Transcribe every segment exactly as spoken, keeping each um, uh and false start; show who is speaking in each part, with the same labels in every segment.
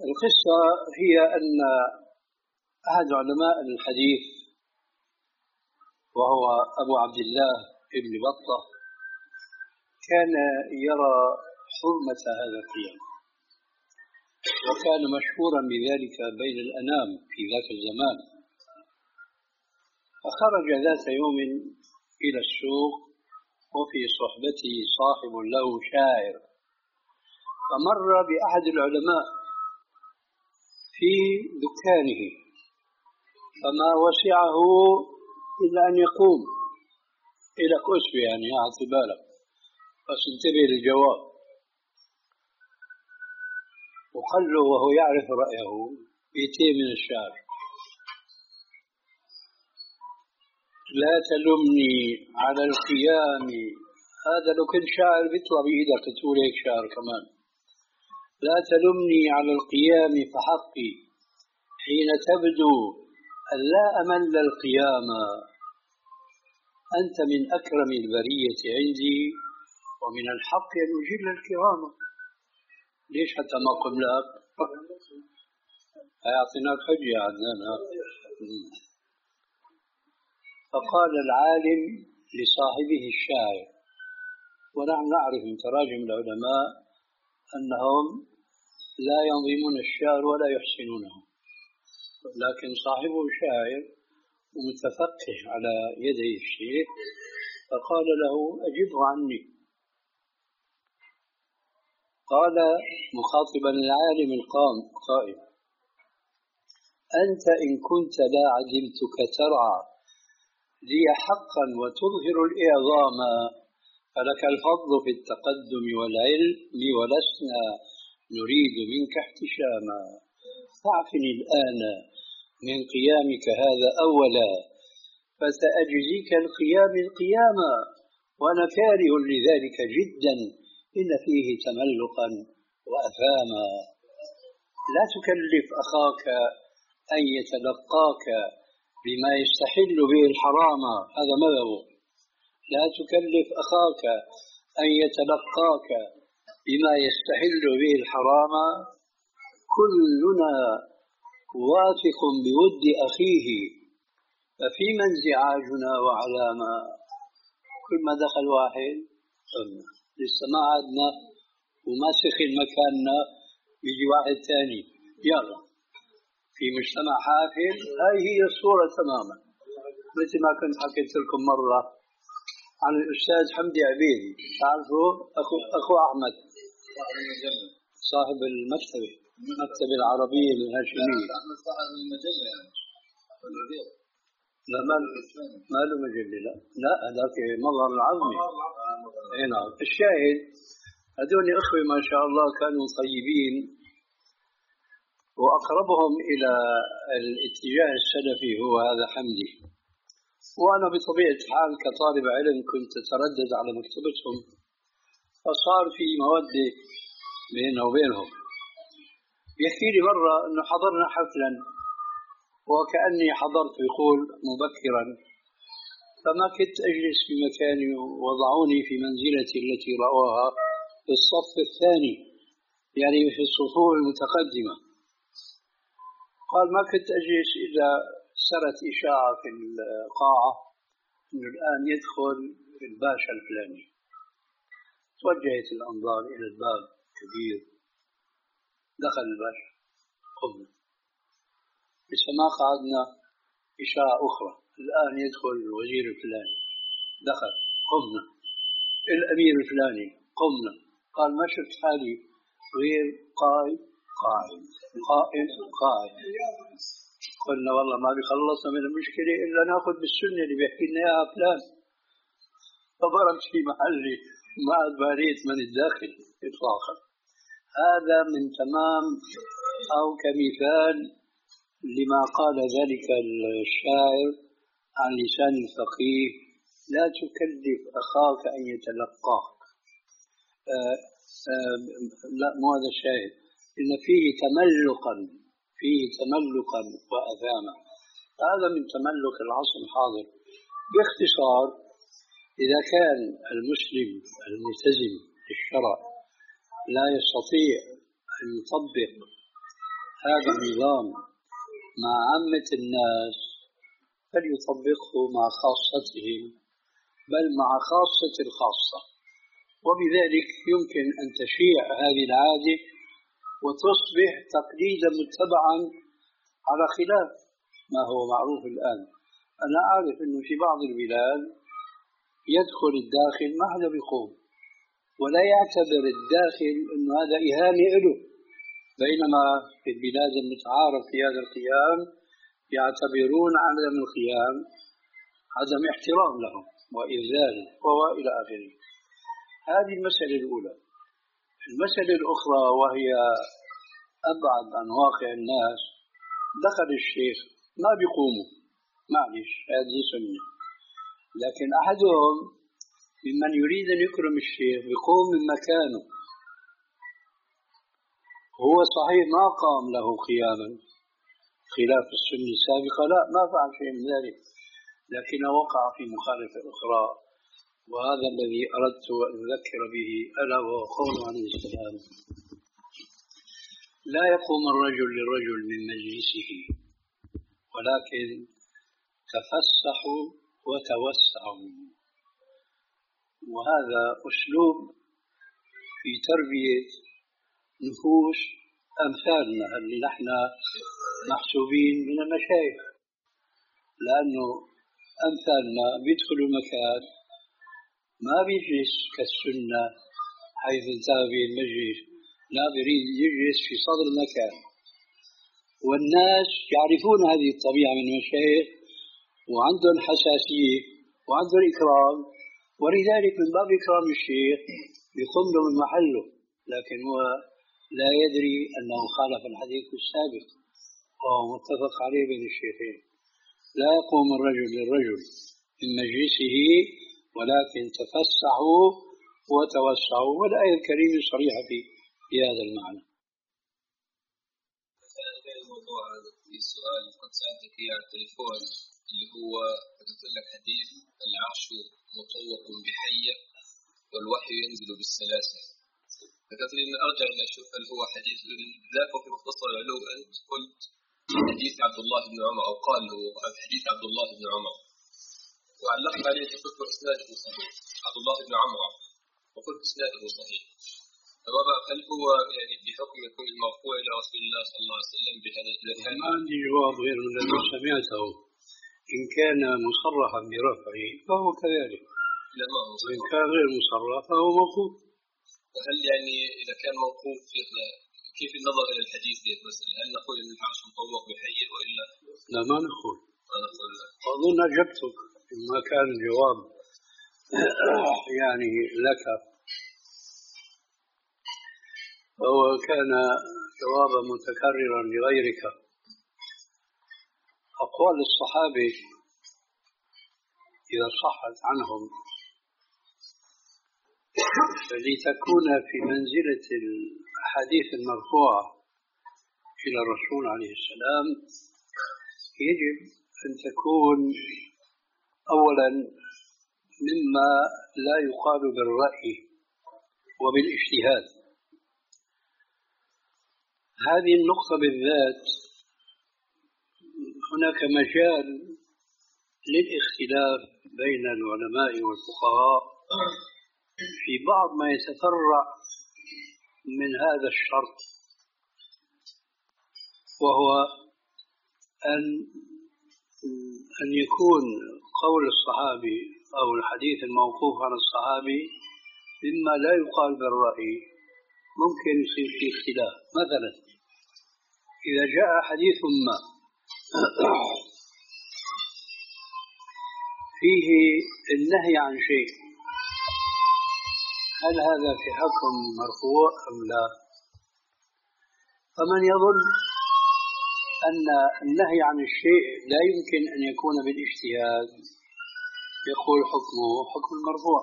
Speaker 1: القصة هي أن أحد علماء الحديث وهو أبو عبد الله ابن بطة كان يرى حرمة هذا القيام، وكان مشهورا بذلك بين الأنام في ذاك الزمان. فخرج ذات يوم إلى السوق وفي صحبته صاحب له شاعر، فمر بأحد العلماء في دكانه فما وسعه إلا أن يقوم إلى كسب، يعني أعطي بالك بس انتبه للجواب. وقال له وهو يعرف رأيه بيتين من الشعر: لا تلمني على القيام. هذا لو كنت شاعر بيطلع بإيدك تقول هيك شعر كمان. لا تلمني على القيام فحقي حين تبدو أن لا أمل القيام. أنت من أكرم البرية عندي ومن الحق أن أجل الكرام. ليش حتى ما قم لك؟ أعطيناك حجة عدنان. فقال العالم لصاحبه الشاعر، ونحن نعرف من تراجم العلماء أنهم لا ينظمون الشعر ولا يحسنونه، لكن صاحبه شاعر ومتفقه على يدي الشيخ، فقال له أجبه عني. قال مخاطبا العالم القائم: أنت إن كنت لا عدلتك ترعى لي حقا وتظهر الإعظام، فلك الفضل في التقدم والعلم ولسنا نريد منك احتشاما. فاعفني الآن من قيامك هذا أولا، فسأجزيك القيام القياما، وأنا كاره لذلك جدا، إن فيه تملقا وأثاما. لا تكلف أخاك أن يتلقاك بما يستحل به الحرام، هذا مذهبه. لا تكلف أخاك أن يتلقاك بما يستحل به الحرام. كلنا واثق بود أخيه، ففيما انزعاجنا وعلاما. كل ما دخل واحد لسه ما عدنا وما سخن مكاننا يجي واحد ثاني، يلا في مجتمع حافل. هاي هي الصورة تماما، مثل ما كنت حكيت لكم مرة عن الأستاذ حمدي عبيدي، تعرفوا أخو, أخو أحمد صاحب المكتبة المكتبة العربية الهاشمية. لا ما له مجلة، لا لا هذاك مظهر العظمي. هنا الشاهد هذول إخوة ما شاء الله كانوا طيبين، وأقربهم إلى الاتجاه السلفي هو هذا حمدي. وأنا بطبيعة الحال كطالب علم كنت أتردد على مكتبتهم، فصار في مودة بينه وبينهم. يحكي لي مرة أنه حضرنا حفلا وكأني حضرت يقول مبكرا، فما كنت أجلس في مكاني ووضعوني في منزلتي التي رأوها في الصف الثاني، يعني في الصفوف المتقدمة. قال ما كنت أجلس إلا سرت إشاعة في القاعة أنه الآن يدخل الباشا الفلاني. توجهت الأنظار إلى الباب كبير، دخل الباشا، قمنا. لسه ما قعدنا إشاعة أخرى، الآن يدخل الوزير الفلاني، دخل، قمنا. الأمير الفلاني، قمنا. قال ما شفت حالي غير قائم قائم قائم قائم. قلنا والله ما بيخلصنا من المشكلة إلا نأخذ بالسنة اللي بيحكي لنا إياها فلان. فضربت في محلي ما أدباريت من الداخل إطلاقا. هذا من تمام أو كمثال لما قال ذلك الشاعر عن لسان الفقيه: لا تكلف أخاك أن يتلقاك. آآ آآ لا مو هذا الشاهد، إن فيه تملقا فيه تملقا وأثاما. هذا من تملك العصر الحاضر. باختصار، إذا كان المسلم الملتزم بالشرع لا يستطيع أن يطبق هذا النظام مع عامة الناس فليطبقه مع خاصتهم، بل مع خاصة الخاصة، وبذلك يمكن أن تشيع هذه العادة وتصبح تقليدا متبعا على خلاف ما هو معروف الآن. أنا أعرف أنه في بعض البلاد يدخل الداخل ما حدا بيقوم ولا يعتبر الداخل أنه هذا إهانة له، بينما في البلاد المتعارف في هذا القيام يعتبرون عدم القيام عدم احترام لهم وإذلال وإلى آخره. هذه المسألة الأولى. المسألة الأخرى وهي أبعد عن واقع الناس، دخل الشيخ ما بيقوموا، معلش هذه سنة، لكن أحدهم ممن يريد أن يكرم الشيخ بيقوم من مكانه، هو صحيح ما قام له قياما خلاف السنة السابقة، لا ما فعل شيء من ذلك، لكنه وقع في مخالفة أخرى، وهذا الذي أردت أن أذكر به ألا وهو قوله عليه السلام: لا يقوم الرجل للرجل من مجلسه ولكن تفسحوا وتوسعوا. وهذا أسلوب في تربية نفوس أمثالنا اللي نحن محسوبين من المشايخ، لأنه أمثالنا بيدخلوا مكان ما بيجلس كالسنة حيث انتهى به المجلس، لا بريد يجلس في صدر المكان، والناس يعرفون هذه الطبيعة من المشايخ وعندهم حساسية وعندهم إكرام، ولذلك من باب إكرام الشيخ يقوم له من محله، لكن هو لا يدري أنه خالف الحديث السابق وهو متفق عليه بين الشيخين: لا يقوم الرجل للرجل من مجلسه ولكن تفسحوا وتوسعوا. والآية الكريمة صريحة في في هذا المعنى.
Speaker 2: الموضوع هذا في سؤال قد سألتك إياه على التليفون، اللي هو قلت لك حديث العرش مطوق بحية والوحي ينزل بالسلاسل، فقلت لي إن أرجع إلى أشوف هل هو حديث ذاك في مختصر العلو. أنت قلت حديث عبد الله بن عمر، أو قال هو حديث عبد الله بن عمر، وعلقت عليه فقلت إسناده صحيح، عبد الله بن عمر، وقلت إسناده صحيح. فما هل هو يعني بحكم يكون المرفوع إلى رسول الله صلى الله عليه وسلم بهذا الكلام؟
Speaker 1: ما عندي جواب غير الذي سمعته، إن كان مصرحا برفعه فهو كذلك، وإن كان غير مصرح فهو موقوف.
Speaker 2: وهل يعني إذا كان موقوف كيف النظر إلى الحديث مثلا؟ هل نقول إن العرش مطوق بحية وإلا؟
Speaker 1: لا ما نقول.
Speaker 2: ما نقول.
Speaker 1: أظن أجبتك ما كان الجواب يعني لك، هو كان جوابا متكررا لغيرك. أقوال الصحابة إذا صحت عنهم لتكون في منزلة الحديث المرفوع إلى الرسول عليه السلام يجب أن تكون أولا مما لا يقال بالرأي وبالاجتهاد. هذه النقطة بالذات هناك مجال للاختلاف بين العلماء والفقهاء في بعض ما يتفرع من هذا الشرط، وهو أن أن يكون قول الصحابي أو الحديث الموقوف عن الصحابي مما لا يقال بالرأي، ممكن يصير فيه اختلاف. مثلا إذا جاء حديث ما فيه النهي عن شيء، هل هذا في حكم مرفوع أم لا؟ فمن يظن أن النهي عن الشيء لا يمكن أن يكون بالاجتهاد يقول حكمه حكم المرفوع،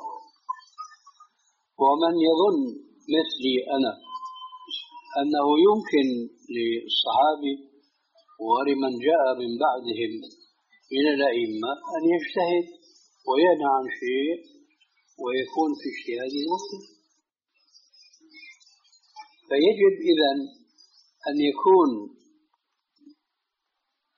Speaker 1: ومن يظن مثلي أنا أنه يمكن للصحابي ولمن جاء من بعدهم من الأئمة أن يجتهد وينهى عن شيء ويكون في اجتهاده مسلم. فيجب إذن أن يكون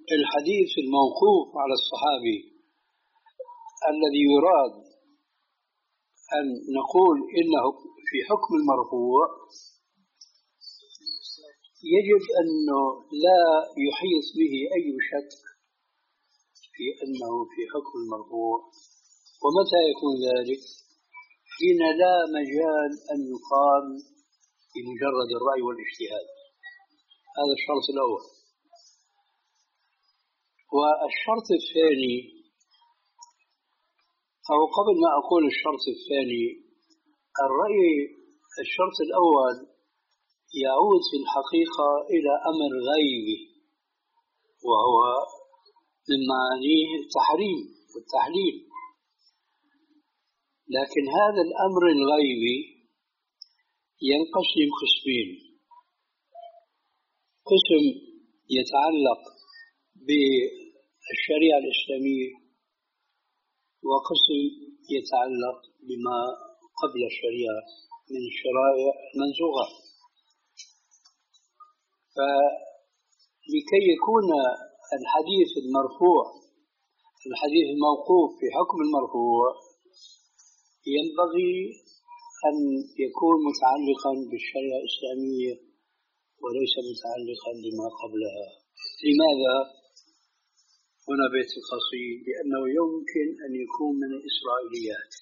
Speaker 1: الحديث الموقوف على الصحابي الذي يراد أن نقول إنه في حكم المرفوع يجب أنه لا يحيط به أي شك في أنه في حكم المرفوع. ومتى يكون ذلك؟ حين لا مجال أن يقال بمجرد الرأي والاجتهاد. هذا الشرط الأول. والشرط الثاني، أو قبل ما أقول الشرط الثاني، الرأي الشرط الأول يعود في الحقيقة إلى أمر غيبي، وهو من معانيه التحريم والتحليل. لكن هذا الأمر الغيبي ينقسم قسمين: قسم يتعلق بالشريعة الإسلامية، وقسم يتعلق بما قبل الشريعة من الشرائع المنسوخة. فلكي يكون الحديث المرفوع الحديث الموقوف في حكم المرفوع ينبغي أن يكون متعلقا بالشريعة الإسلامية وليس متعلقا بما قبلها. لماذا؟ هنا بيت القصيد: لأنه يمكن أن يكون من الإسرائيليات،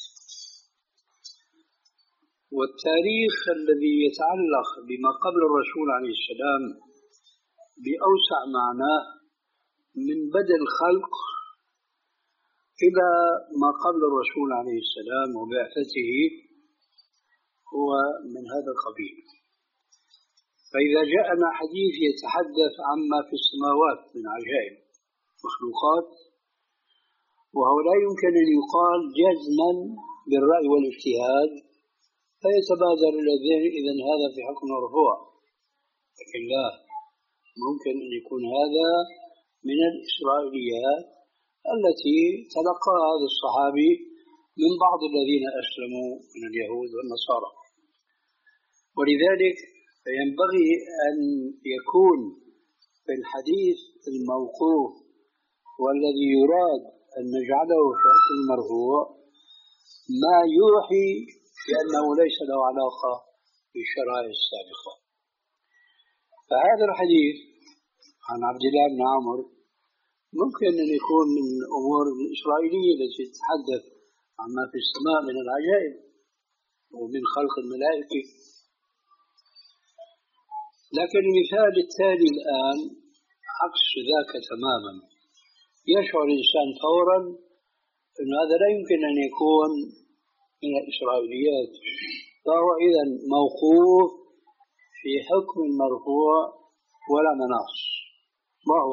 Speaker 1: والتاريخ الذي يتعلق بما قبل الرسول عليه السلام بأوسع معناه من بدء الخلق إلى ما قبل الرسول عليه السلام وبعثته هو من هذا القبيل. فإذا جاءنا حديث يتحدث عما في السماوات من عجائب مخلوقات، وهو لا يمكن أن يقال جزما بالرأي والاجتهاد، فيتبادر إلى الذهن إذن هذا في حكم مرفوع. لكن لا، ممكن أن يكون هذا من الإسرائيليات التي تلقاها هذا الصحابي من بعض الذين أسلموا من اليهود والنصارى. ولذلك فينبغي أن يكون في الحديث الموقوف والذي يراد أن نجعله في حكم المرفوع ما يوحي بأنه ليس له علاقة بالشرائع السابقة. فهذا الحديث عن عبد الله بن عمرو ممكن أن يكون من الأمور الإسرائيلية التي تتحدث عما في السماء من العجائب ومن خلق الملائكة. لكن المثال التالي الآن عكس ذاك تماما. يشعر الإنسان فورا أن هذا لا يمكن أن يكون من الإسرائيليات، فهو إذن موقوف في حكم المرفوع ولا مناص. وهو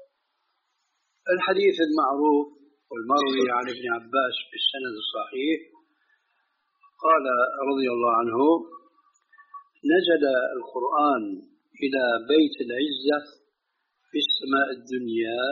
Speaker 1: الحديث المعروف والمروي عن ابن عباس بالسند الصحيح قال رضي الله عنه: نزل القرآن إلى بيت العزة في السماء الدنيا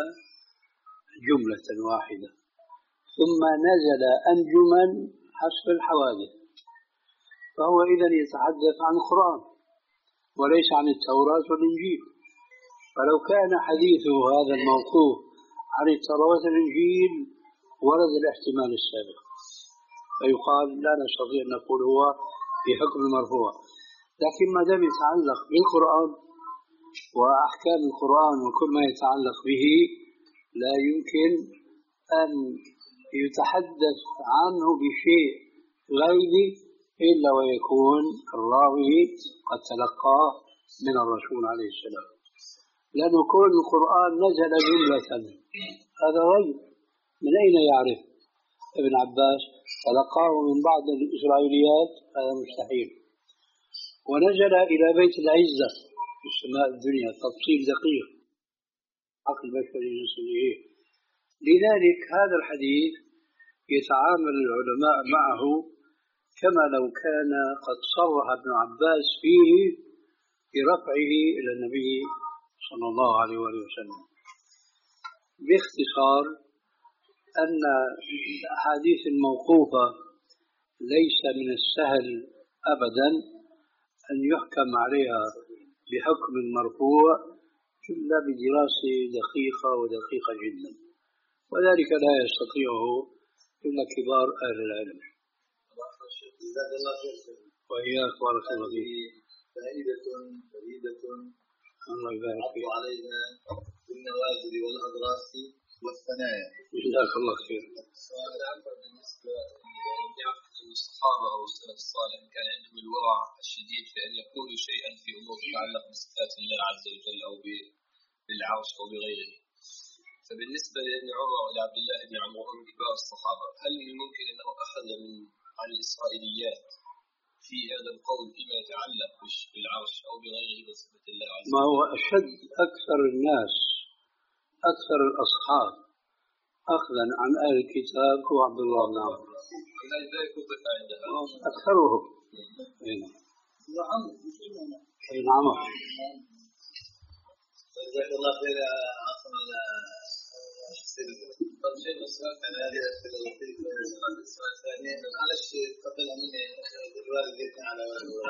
Speaker 1: جملة واحدة، ثم نزل أنجما حسب الحوادث. فهو إذن يتحدث عن القرآن وليس عن التوراة والإنجيل. فلو كان حديثه هذا الموقوف عن التوراة والإنجيل ورد الاحتمال السابق، فيقال لا نستطيع أن نقول هو في حكم المرفوع. لكن ما دام يتعلق بالقرآن وأحكام القرآن وكل ما يتعلق به لا يمكن أن يتحدث عنه بشيء غيبي إلا ويكون الراوي قد تلقاه من الرسول عليه السلام، لأنه كل القرآن نزل جملة، هذا غيب. من أين يعرف؟ ابن عباس تلقاه من بعض الإسرائيليات، هذا مستحيل. ونزل إلى بيت العزة في السماء الدنيا، تفصيل دقيق عقل بشري يصل إليه. لذلك هذا الحديث يتعامل العلماء معه كما لو كان قد صرح ابن عباس فيه برفعه إلى النبي صلى الله عليه وسلم. باختصار أن الأحاديث الموقوفة ليس من السهل أبدا أن يحكم عليها بحكم المرفوع إلا بدراسة دقيقة ودقيقة جدا، وذلك لا يستطيعه إلا كبار أهل العلم. وإياك بارك الله فيك.
Speaker 3: فائدة فريدة
Speaker 1: الله يبارك فيك.
Speaker 3: عليها بالنوازل والأضراس والثنايا.
Speaker 1: جزاك الله خير.
Speaker 2: السؤال الأكبر بالنسبة لعقد الصحابة أو السلف الصالح كان عندهم الورع الشديد في أن يقولوا شيئا في أمور تتعلق بصفات الله عز وجل أو بالعرش أو بغيره. فبالنسبة لابن عمر إلى عبد الله بن عمرو من كبار الصحابة، هل من الممكن أنه أخذ من عن الإسرائيليات في هذا القول فيما يتعلق بالعرش أو بغيره بصفة الله عز وجل؟
Speaker 1: ما هو أشد أكثر الناس أكثر الأصحاب أخذا عن أهل الكتاب هو عبد الله بن عمرو. أكثرهم. أي نعم.
Speaker 3: جزاك الله خير يا عاصم على طب شيء السؤال كان هذه الأسئلة اللطيفة. السؤال الثاني معلش تقبلها مني الوالد يثني على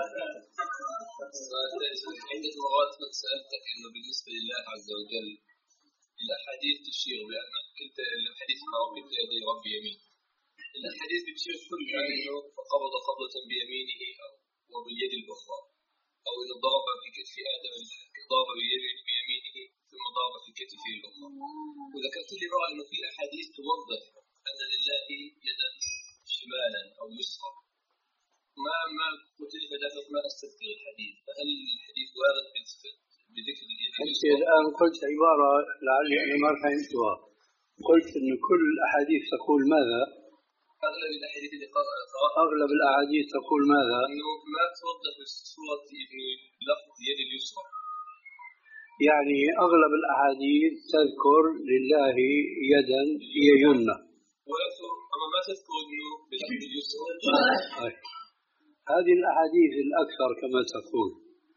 Speaker 2: عدة مرات قد سألتك إنه بالنسبة لله عز وجل الأحاديث تشير بأن كلتا الحديث ما وقفت يدي رب يمين. الأحاديث بتشير كلها إنه فقبض قبضة بيمينه وباليد الأخرى، أو إنه ضرب في كتف آدم ضرب بيمينه ثم ضرب في كتفه الأخرى. وذكرت لي مرة إنه في أحاديث توضح أن لله يدا شمالا أو يسرا. ما ما قلت لي بدأت ما أستذكر الحديث، فهل الحديث وارد بذكر اليد اليسرى؟
Speaker 1: الآن قلت عبارة لعلي أنا ما فهمتها. قلت إن كل الأحاديث تقول ماذا؟
Speaker 2: أغلب الأحاديث اللي قرأتها
Speaker 1: أغلب الأحاديث تقول ماذا؟
Speaker 2: إنه ما توضح الصورة لفظ اليد اليسرى.
Speaker 1: يعني أغلب الأحاديث تذكر لله يدا هي يمنى.
Speaker 2: أما ما تذكر إنه باليد اليسرى.
Speaker 1: هذه الأحاديث الأكثر كما تقول.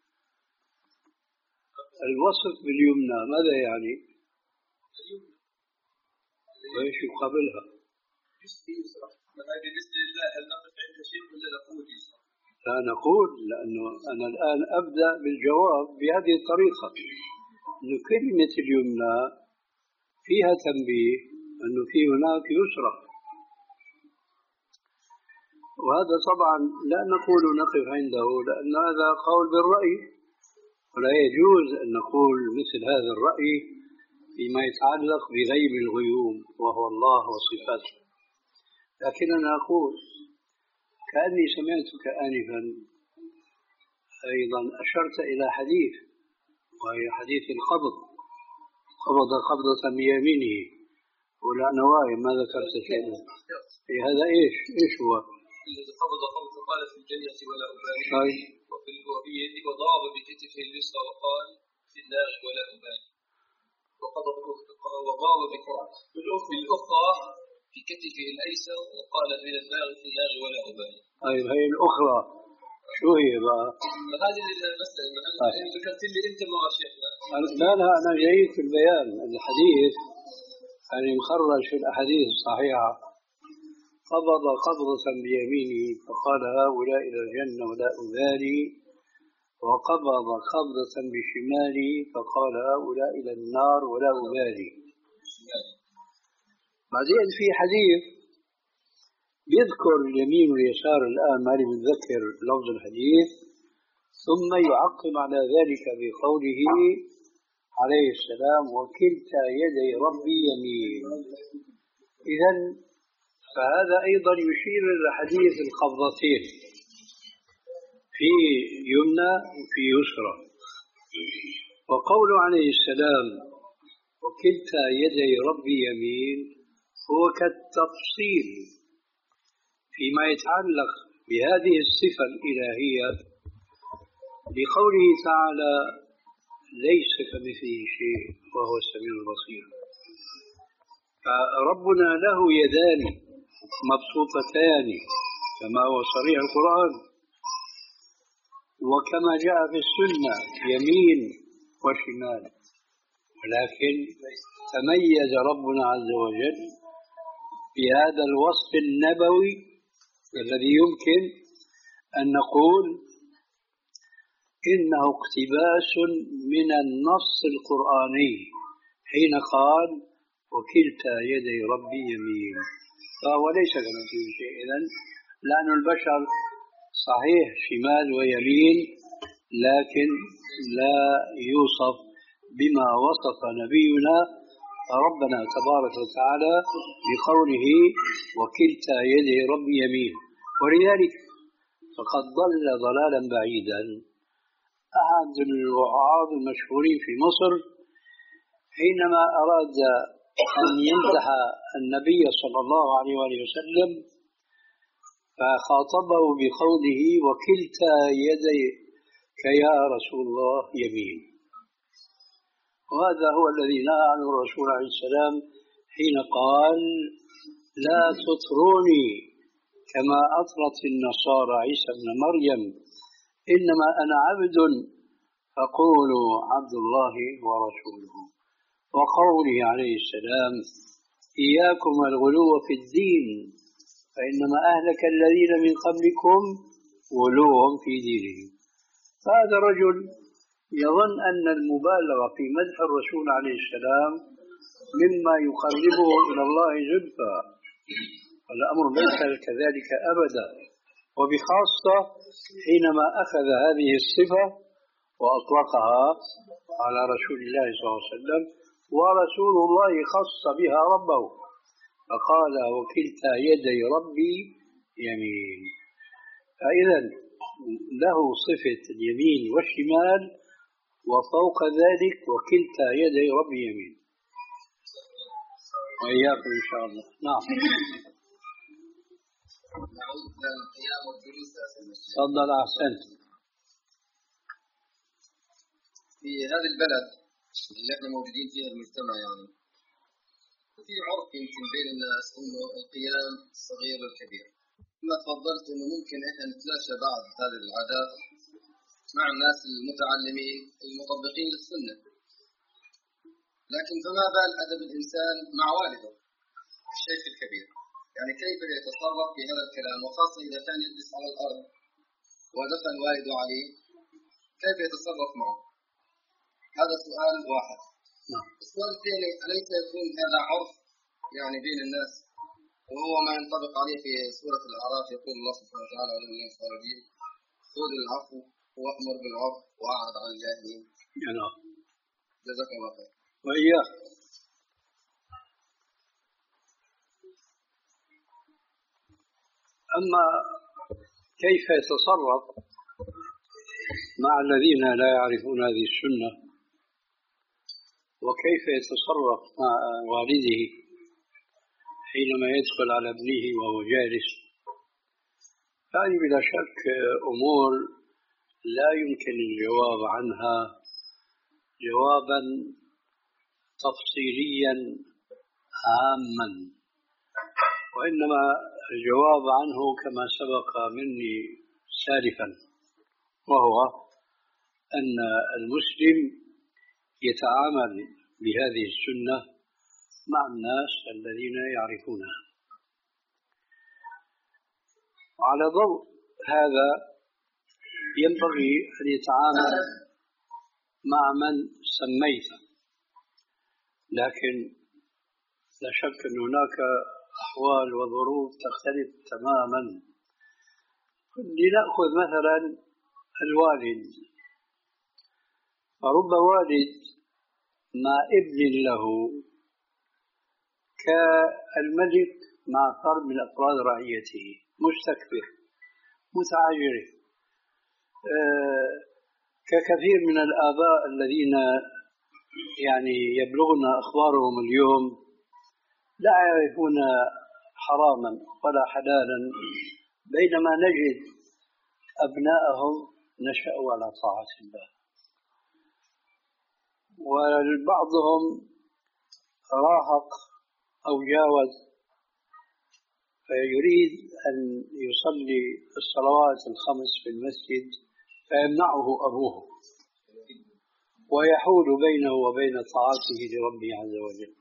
Speaker 1: الوصف باليمنى ماذا يعني؟ وإيش يقابلها؟
Speaker 2: بالنسبة لله هل نقف عند شيء ولا نقول يسرى؟
Speaker 1: لا نقول، لأنه أنا الآن أبدأ بالجواب بهذه الطريقة، أن كلمة اليمنى فيها تنبيه أنه في هناك يسرى، وهذا طبعا لا نقول نقف عنده لأن هذا قول بالرأي، ولا يجوز أن نقول مثل هذا الرأي فيما يتعلق بغيب الغيوم وهو الله وصفاته. لكننا نقول كأني سمعتك آنفا أيضا أشرت إلى حديث وهي حديث القبض، قبض قبضة بيمينه ولا نوايا ما ذكرت شيء. هذا إيش إيش هو؟
Speaker 2: الذي قبض قبضة قال في الجنة ولا أبالي، وفي يده وضرب بكتفه اليسرى وقال في النار ولا أبالي، وقضى وضرب بالأخرى في كتفه الأيسر وقال من النار في النار ولا أبالي.
Speaker 1: طيب هي الأخرى شو هي بقى؟
Speaker 2: هذه المسألة أنا ذكرت لي أنت ما شيخنا.
Speaker 1: لا لا أنا جيد في البيان. الحديث يعني مخرج في الأحاديث الصحيحة قبض قبضة بيمينه فقال هؤلاء إلى الجنة ولا أبالي، وقبض قبضة بشماله فقال هؤلاء إلى النار ولا أبالي. بعدين في حديث يذكر اليمين واليسار الآن ما لي متذكر لفظ الحديث، ثم يعقب على ذلك بقوله عليه السلام وكلتا يدي ربي يمين. إذن فهذا أيضا يشير إلى حديث القبضتين في يمنى وفي يسرى. وقوله عليه السلام وكلتا يدي ربي يمين هو كالتفصيل فيما يتعلق بهذه الصفة الإلهية بقوله تعالى ليس كمثله شيء وهو السميع البصير. فربنا له يدان مبسوطتان كما هو صريح القرآن، وكما جاء في السنة يمين وشمال، ولكن تميز ربنا عز وجل بهذا الوصف النبوي الذي يمكن أن نقول إنه اقتباس من النص القرآني حين قال وكلتا يدي ربي يمين، فهو ليس كمثله شيء. إذن لأن البشر صحيح شمال ويمين، لكن لا يوصف بما وصف نبينا ربنا تبارك وتعالى بقوله وكلتا يدي ربي يمين. ولذلك فقد ضل ضلالا بعيدا. أحد الوعاظ المشهورين في مصر حينما أراد أن يمدح النبي صلى الله عليه وآله وسلم فخاطبه بقوله وكلتا يديك يا رسول الله يمين. وهذا هو الذي نهى عنه الرسول عليه السلام حين قال لا تطروني كما أطرت النصارى عيسى ابن مريم، إنما أنا عبد فقولوا عبد الله ورسوله. وقوله عليه السلام إياكم الغلو في الدين فإنما أهلك الذين من قبلكم غلوهم في دينهم. فهذا الرجل يظن أن المبالغة في مدح الرسول عليه السلام مما يقربه إلى الله زلفى، والأمر ليس كذلك أبدا، وبخاصة حينما أخذ هذه الصفة وأطلقها على رسول الله صلى الله عليه وسلم، ورسول الله خص بها ربه فقال وكلتا يدي ربي يمين. فإذا له صفة اليمين والشمال، وفوق ذلك وكلتا يدي ربي يمين. وإياكم إن شاء الله. نعم. تفضل. أحسنت.
Speaker 2: في هذه البلد اللي احنا موجودين فيها المجتمع، يعني في عرف يمكن بين الناس انه القيام الصغير والكبير. كما تفضلت انه ممكن احنا نتلاشى بعض هذه العادات مع الناس المتعلمين المطبقين للسنة، لكن فما بال أدب الإنسان مع والده الشيخ الكبير؟ يعني كيف يتصرف في هذا الكلام، وخاصة إذا كان يجلس على الأرض ودخل والده عليه كيف يتصرف معه؟ هذا سؤال واحد. السؤال الثاني، أليس يكون هذا عرف يعني بين الناس، وهو ما ينطبق عليه في سورة الأعراف؟ يقول الله سبحانه وتعالى على من الخارجين خذ العفو وأمر بالعرف وأعرض عن الجاهلين. جزاك الله خير.
Speaker 1: وإياك. أما كيف يتصرف مع الذين لا يعرفون هذه السنة، وكيف يتصرف مع والده حينما يدخل على ابنه وهو جالس، هذه بلا شك أمور لا يمكن الجواب عنها جوابا تفصيليا عاما، وإنما الجواب عنه كما سبق مني سالفا، وهو أن المسلم يتعامل بهذه السنة مع الناس الذين يعرفونها. وعلى ضوء هذا ينبغي أن يتعامل مع من سميته، لكن لا شك أن هناك أحوال وظروف تختلف تماما. لنأخذ مثلا الوالد، فرب والد مع ابن له كالملك مع فرد من أفراد رعيته، مستكبر متعجرف، أه ككثير من الآباء الذين يعني يبلغنا أخبارهم اليوم لا يعرفون حراما ولا حلالا، بينما نجد أبناءهم نشأوا على طاعة الله، وبعضهم راهق أو جاوز فيريد أن يصلي الصلوات الخمس في المسجد فيمنعه أبوه ويحول بينه وبين طاعته لربه عز وجل.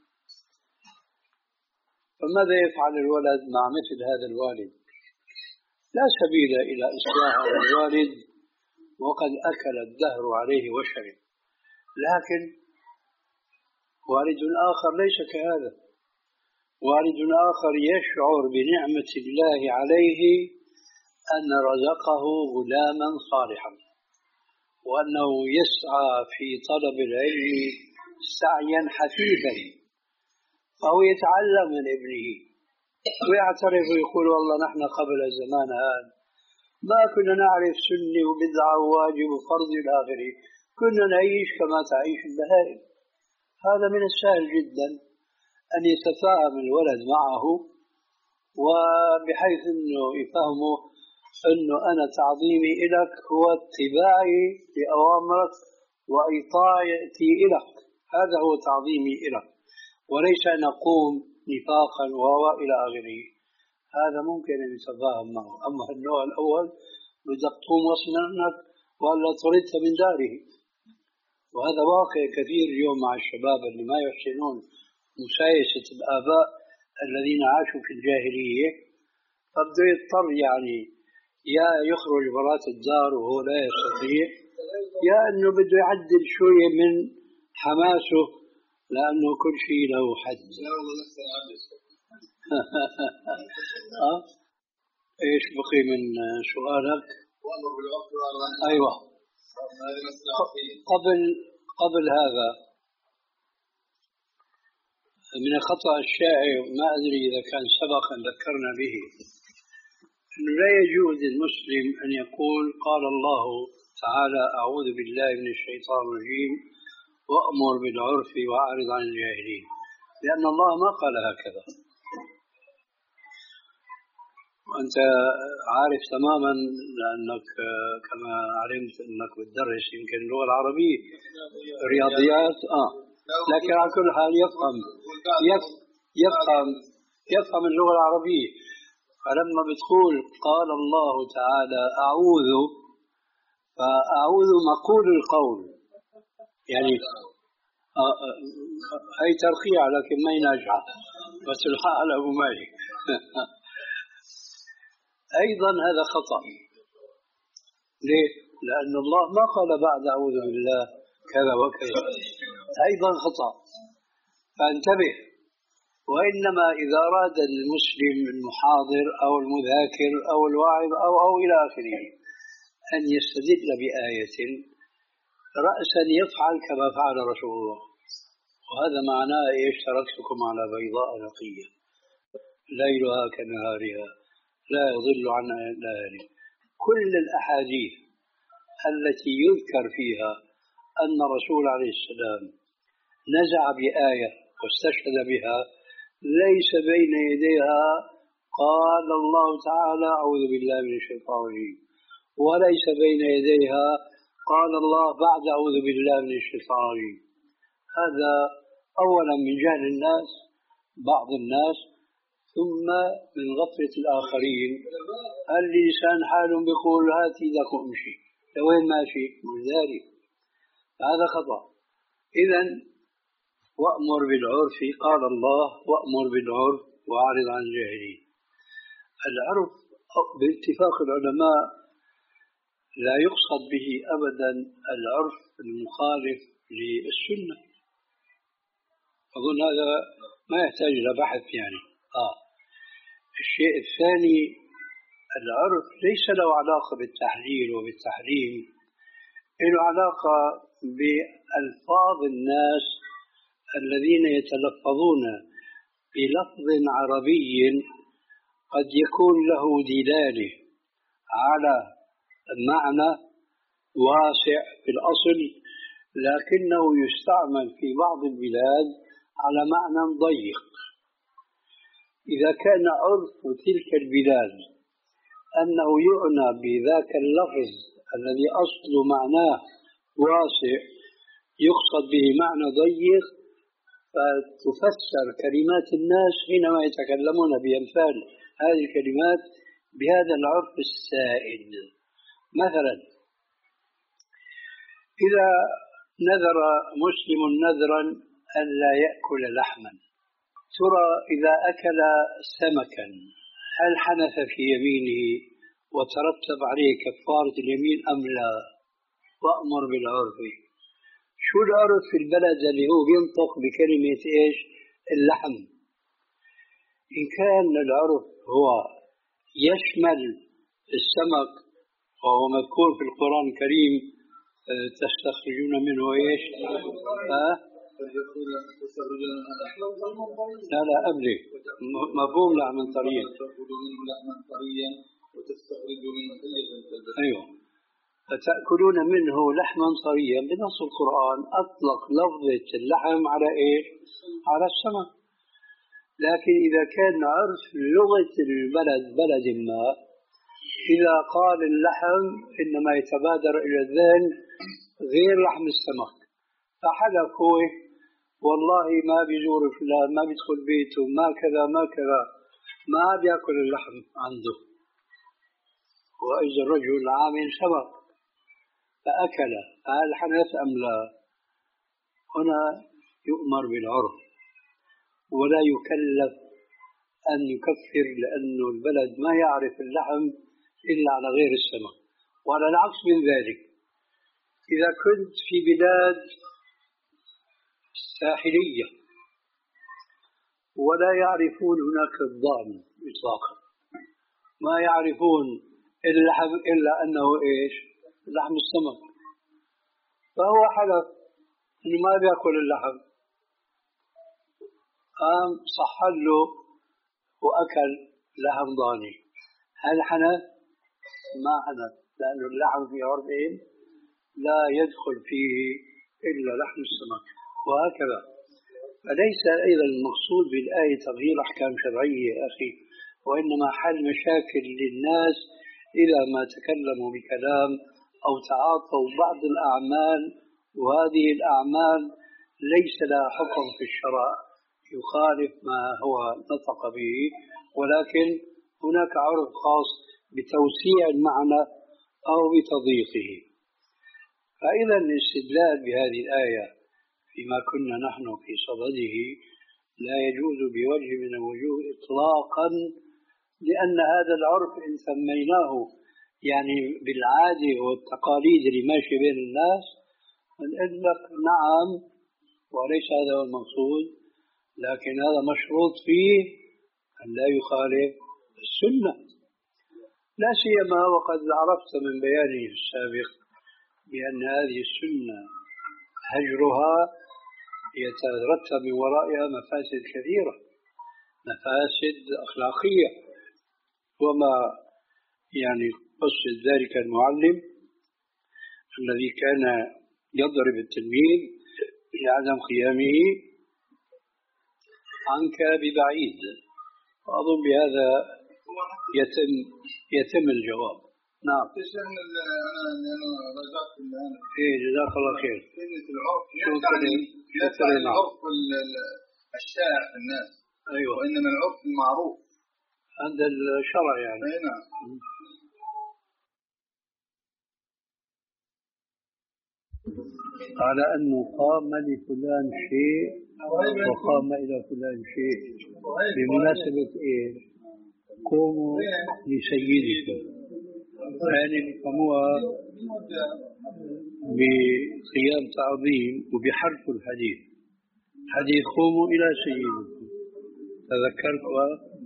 Speaker 1: فماذا يفعل الولد مع مثل هذا الوالد؟ لا سبيل إلى إصلاح الوالد وقد أكل الدهر عليه وشرب. لكن والد آخر ليس كهذا، والد آخر يشعر بنعمة الله عليه أن رزقه غلاما صالحا، وأنه يسعى في طلب العلم سعيا حثيثا، فهو يتعلم من ابنه ويعترف ويقول والله نحن قبل الزمان هذا ما كنا نعرف سنة وبدعة وواجب وفرض إلى آخره، كنا نعيش كما تعيش البهائم. هذا من السهل جدا أن يتفاهم الولد معه، وبحيث أنه يفهمه أنه أنا تعظيمي إليك هو اتباعي لأوامرك وإطاعتي إليك، هذا هو تعظيمي إليك، وليس أن أقوم نفاقا وإلى آخره. هذا ممكن أن يتفاهم معه. أما النوع الأول بدك تقوم وصنعك ولا طردت من داره، وهذا واقع كثير اليوم مع الشباب اللي ما يحسنون مسايسة الآباء الذين عاشوا في الجاهلية، فبده يضطر يعني يا يخرج برات الدار وهو لا يستطيع، يا أنه بده يعدل شوية من حماسه لأنه كل شيء له حد. ايش بقي من سؤالك؟ ايوه. قبل قبل هذا من الخطأ الشائع، ما أدري إذا كان سبق أن ذكرنا به، أنه لا يجوز للمسلم أن يقول قال الله تعالى أعوذ بالله من الشيطان الرجيم وأمر بالعرف وأعرض عن الجاهلين، لأن الله ما قال هكذا. وأنت عارف تماما لأنك كما علمت أنك بتدرس يمكن اللغة العربية رياضيات آه لكن على كل حال يفهم يفهم يفهم اللغة العربية. فلما بتقول قال الله تعالى أعوذ، فأعوذ مقول القول يعني آه هي ترقيع لكن ما يناجعة، بس الحق على أبو مالك. أيضا هذا خطأ. ليه؟ لأن الله ما قال بعد أعوذ بالله كذا وكذا، أيضا خطأ، فانتبه. وإنما إذا أراد المسلم المحاضر أو المذاكر أو الواعظ أو أو إلى آخره أن يستدل بآية رأسا يفعل كما فعل رسول الله، وهذا معناه إيش؟ تركتكم على بيضاء نقية ليلها كنهارها لا يضل عنها إلا هالك. كل الأحاديث التي يذكر فيها أن الرسول عليه السلام نزع بآية واستشهد بها ليس بين يديها قال الله تعالى أعوذ بالله من الشيطان الرجيم، وليس بين يديها قال الله بعد أعوذ بالله من الشيطان الرجيم. هذا أولا من جهل الناس بعض الناس، ثم من غفلة الآخرين. اللسان حال بيقول هاتي لك أمشي لوين ماشي مش داري، هذا خطأ. إذن وأمر بالعرف قال الله وأمر بالعرف وأعرض عن الجاهلين. العرف باتفاق العلماء لا يقصد به أبدا العرف المخالف للسنة، أظن هذا ما يحتاج إلى بحث يعني. آه. الشيء الثاني العرف ليس له علاقة بالتحليل وبالتحريم، له علاقة بألفاظ الناس الذين يتلفظون بلفظ عربي قد يكون له دلالة على معنى واسع في الأصل، لكنه يستعمل في بعض البلاد على معنى ضيق. إذا كان عرف تلك البلاد أنه يعنى بذاك اللفظ الذي أصل معناه واسع يقصد به معنى ضيق، فتفسر كلمات الناس حينما يتكلمون بأمثال هذه الكلمات بهذا العرف السائد. مثلا إذا نذر مسلم نذرا أن لا يأكل لحما، ترى إذا أكل سمكا هل حنث في يمينه وترتب عليه كفارة اليمين أم لا؟ وأمر بالعرف. شو العرف في البلد اللي هو بينطق بكلمة إيش؟ اللحم. إن كان العرف هو يشمل السمك وهو مذكور في القرآن الكريم تستخرجون منه إيش؟ أه؟ لا لا قبله مفهوم لحما طريا. أيوه فتأكلون منه لحما طريا. بنص القرآن أطلق لفظة اللحم على إيش؟ على السمك. لكن إذا كان عرف لغة البلد بلد ما إذا قال اللحم إنما يتبادر إلى الذهن غير لحم السمك. فحلف هو والله ما بيزور فلان، ما بيدخل بيته، ما كذا ما كذا، ما بيأكل اللحم عنده. وإذا الرجل عامل سمك فأكل، هل حنث أم لا؟ هنا يؤمر بالعرف ولا يكلف أن يكفر، لأنه البلد ما يعرف اللحم إلا على غير السمك. وعلى العكس من ذلك، إذا كنت في بلاد ساحلية ولا يعرفون هناك الضأن إطلاقا، ما يعرفون اللحم إلا أنه إيش؟ لحم السمك، فهو حلف إنه ما بيأكل اللحم، قام صحل له وأكل لحم ضاني. هل حنث؟ ما حنث، لأن اللحم في عرفهم لا يدخل فيه إلا لحم السمك. وهكذا. فليس أيضا المقصود بالآية تغيير أحكام شرعية يا أخي، وإنما حل مشاكل للناس إذا ما تكلموا بكلام أو تعاطوا بعض الأعمال، وهذه الأعمال ليس لها حكم في الشرع يخالف ما هو نطق به، ولكن هناك عرف خاص بتوسيع المعنى أو بتضييقه. فإذا الاستدلال بهذه الآية فيما كنا نحن في صدده لا يجوز بوجه من الوجوه إطلاقا، لأن هذا العرف إن سميناه يعني بالعادة والتقاليد اللي ماشي بين الناس نقول لك نعم وليس هذا هو المقصود، لكن هذا مشروط فيه أن لا يخالف السنة، لا سيما وقد عرفت من بيانه السابق بأن هذه السنة هجرها يترتب من ورائها مفاسد كثيرة، مفاسد أخلاقية. وما يعني قصد ذلك المعلم الذي كان يضرب التلميذ لعدم قيامه عنك ببعيد، وأظن بهذا يتم يتم الجواب. نعم. إيه جزاك الله خير.
Speaker 3: كلمة العرف
Speaker 1: يعني
Speaker 3: يعني العرف الشائع في الناس.
Speaker 1: أيوة.
Speaker 3: وإنما العرف المعروف
Speaker 1: عند الشرع يعني.
Speaker 3: أي نعم.
Speaker 1: على أنه قام لفلان شيء وقام إلى فلان شيء بمناسبة إيه؟ قوموا لسيدكم، يعني يفهموها بقيام تعظيم وبحرف الحديث، حديث قوموا إلى سيدكم. تذكرتها؟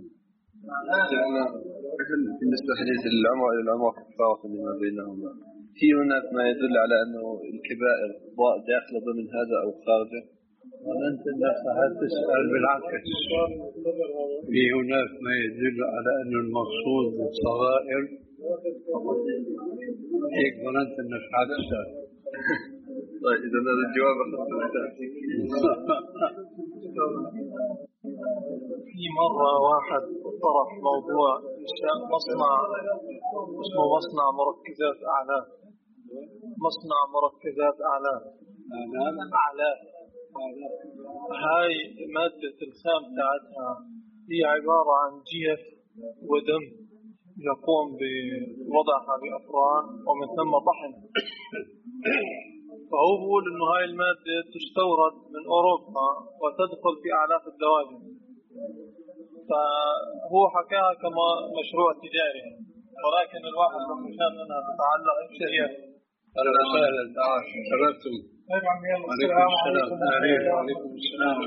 Speaker 2: بالنسبة لحديث العمر إلى العمر كفارة لما بينهما، في هناك ما يدل على أنه الكبائر داخلة ضمن هذا أو خارجه؟
Speaker 1: وأنت نفسها تسأل بالعكس، في هناك ما يدل على أن المقصود بالصغائر، هيك ظننت أنك عكسها.
Speaker 2: طيب إذا هذا الجواب
Speaker 4: في مرة واحد طرح موضوع إنشاء مصنع اسمه مصنع مركزات أعلام، مصنع مركزات أعلام أعلام. هاي مادة الخام تاعتها هي عبارة عن جيف ودم يقوم بوضعها بأفران ومن ثم طحن. فهو بيقول إنه هاي المادة تستورد من أوروبا وتدخل في أعلاف الدواجن، فهو حكاها كما مشروع تجاري، ولكن الواحد مشان أنها تتعلق بشيء
Speaker 1: أهلا وسهلا. شرفتم. وعليكم السلام. وعليكم السلام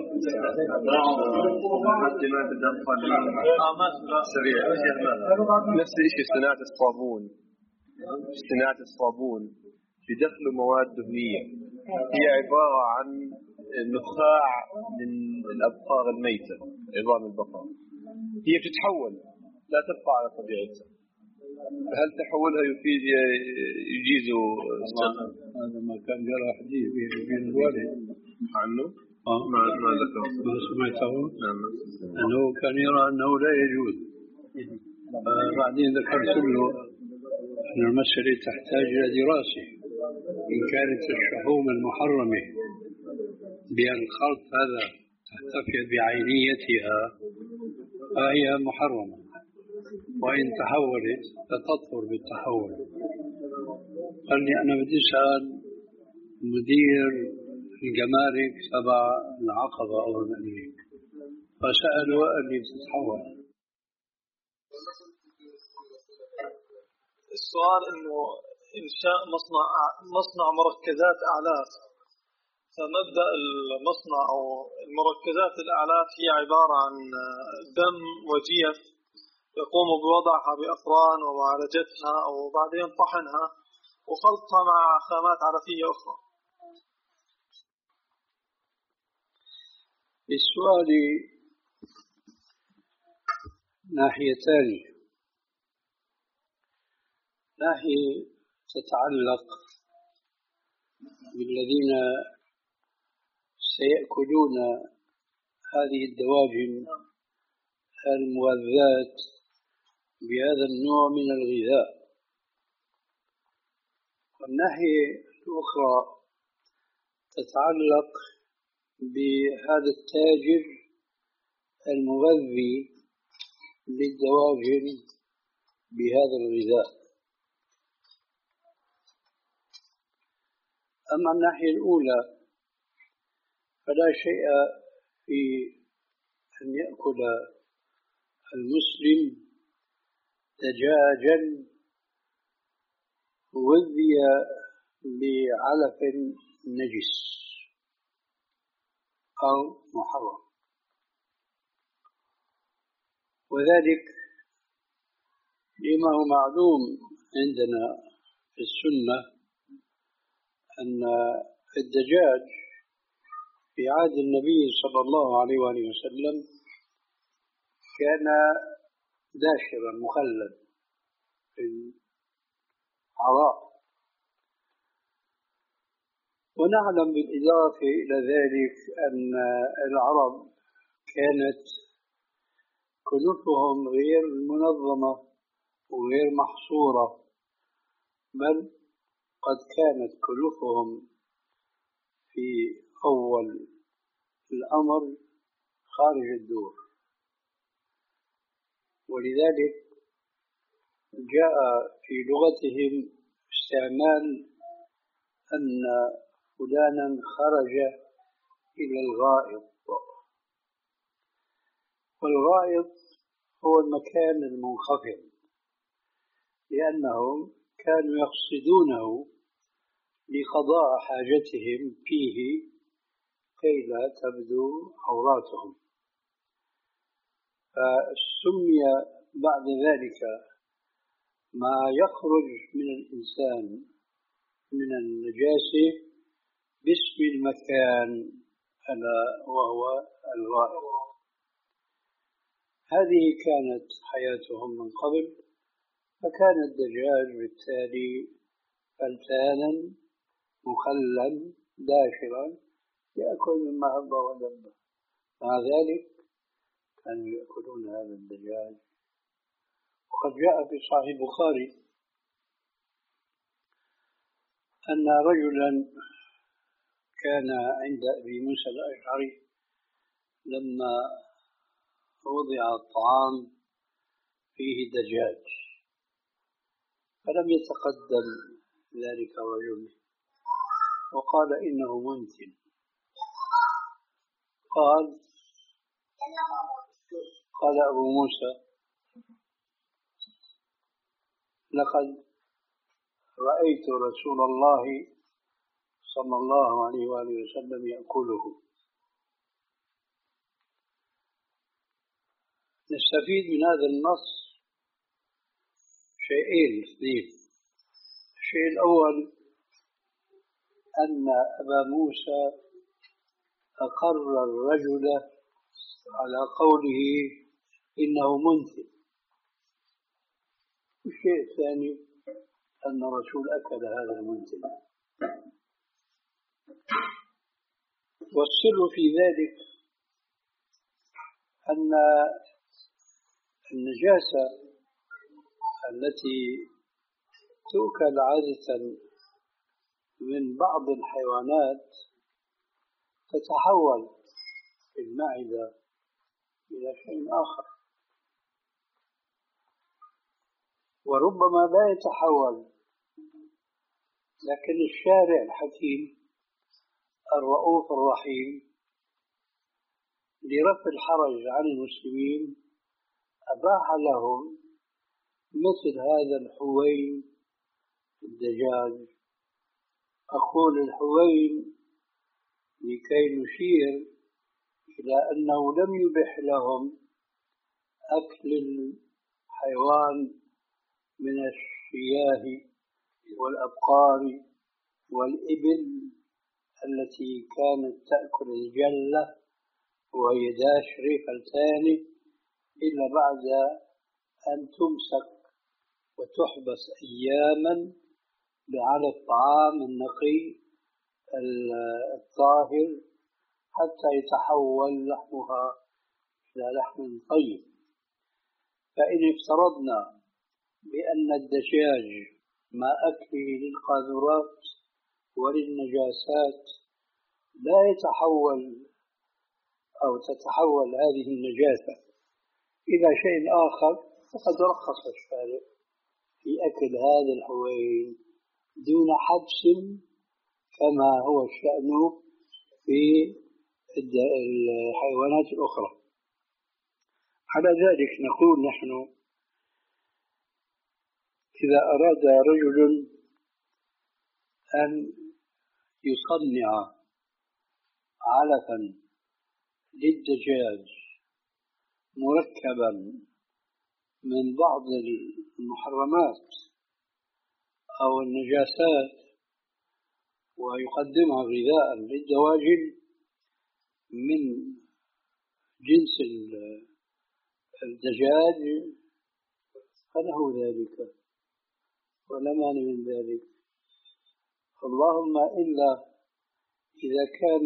Speaker 5: مقدمات الدفع سريع. نفس الشيء صناعة الصابون. صناعة الصابون بدخل مواد دهنية هي عبارة عن نخاع من الأبقار الميتة، عظام البقر. هي بتتحول، لا تبقى على طبيعتها. هل تحولها يفيد يجيز؟
Speaker 1: هذا ما كان جرى حديث بين الوالد
Speaker 5: عنه.
Speaker 1: آه.
Speaker 5: ما ما ذكر.
Speaker 1: ما سمعته.
Speaker 5: نعم.
Speaker 1: أنه كان يرى أنه لا يجوز. آه بعدين ذكرت له أن المسألة تحتاج إلى دراسة. إن كانت الشحوم المحرمة بأن الخلط هذا تحتفظ بعينيتها فهي محرمة، وإن تحولت فتطهر بالتحول. قال لي أنا بدي أسأل مدير الجمارك تبع العقبة أو المأمين، فسأله قال لي بتتحول.
Speaker 4: السؤال إنه إنشاء مصنع مصنع مركزات أعلاف، فمبدأ المصنع أو المركزات الأعلاف هي عبارة عن دم وجيف يقوم بوضعها بأفران ومعالجتها أو بعدين طحنها وخلطها مع خامات علفية أخرى.
Speaker 1: السؤال ناحيتان. ناحية تتعلق بالذين سيأكلون هذه الدواجن المغذاة بهذا النوع من الغذاء، والناحية الأخرى تتعلق بهذا التاجر المغذي للدواجن بهذا الغذاء. أما الناحية الأولى فلا شيء في أن يأكل المسلم دجاجا غذي بعلف نجس أو محرم، وذلك لما هو معلوم عندنا في السنة أن الدجاج في عهد النبي صلى الله عليه وآله وسلم كان داشرا مخلد في العراء، ونعلم بالإضافة إلى ذلك أن العرب كانت كنوفهم غير منظمة وغير محصورة، بل قد كانت كلفهم في أول الأمر خارج الدور، ولذلك جاء في لغتهم استعمال أن فلانا خرج إلى الغائط، والغائط هو المكان المنخفض، لأنهم كانوا يقصدونه لقضاء حاجتهم فيه كي لا تبدو عوراتهم، فسمي بعد ذلك ما يخرج من الإنسان من النجاسة باسم المكان ألا وهو الغائط. هذه كانت حياتهم من قبل، فكان الدجاج بالتالي فلتانا مخلا داشرا يأكل مما هب ودب، مع ذلك كانوا يأكلون هذا الدجاج. وقد جاء في صحيح البخاري أن رجلا كان عند أبي موسى الأشعري لما وضع الطعام فيه دجاج، فلم يتقدم ذلك الرجل وقال إنه منتن. قال قال أبو موسى: لقد رأيت رسول الله صلى الله عليه وآله وسلم يأكله. نستفيد من هذا النص شيئين اثنين. الشيء الأول أن أبا موسى أقر الرجل على قوله إنه منتن. الشيء الثاني أن الرسول أكل هذا المنتن. والسر في ذلك أن النجاسة التي تؤكل عادة من بعض الحيوانات تتحول في المعدة إلى شيء آخر، وربما لا يتحول، لكن الشارع الحكيم الرؤوف الرحيم لرفع الحرج عن المسلمين أباح لهم مثل هذا الحوين الدجاج. أقول الحوين لكي نشير إلى أنه لم يبح لهم أكل الحيوان من الشياه والأبقار والإبل التي كانت تأكل الجلة وهي داشري فلتاني إلا بعد أن تمسك وتحبس أياما على الطعام النقي الطاهر حتى يتحول لحمها إلى لحم طيب. فإن افترضنا بأن الدجاج مع أكله للقاذورات وللنجاسات لا يتحول أو تتحول هذه النجاسة إلى شيء آخر، فقد رخص الشارع في أكل هذا الحوين دون حبس كما هو الشأن في الحيوانات الأخرى. على ذلك نقول نحن إذا أراد رجل أن يصنع علفا للدجاج مركبا من بعض المحرمات أو النجاسات ويقدمها غذاء للدواجن من جنس الدجاج فله ذلك ولا مانع من ذلك، اللهم إلا إذا كان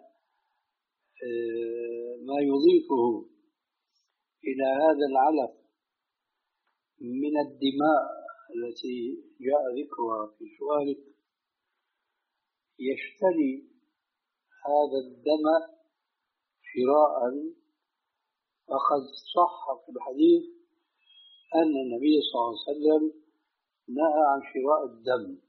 Speaker 1: ما يضيفه إلى هذا العلف من الدماء التي جاء ذكرها في سؤالك يشتري هذا الدم شراء، فقد صح في الحديث أن النبي صلى الله عليه وسلم نهى عن شراء الدم،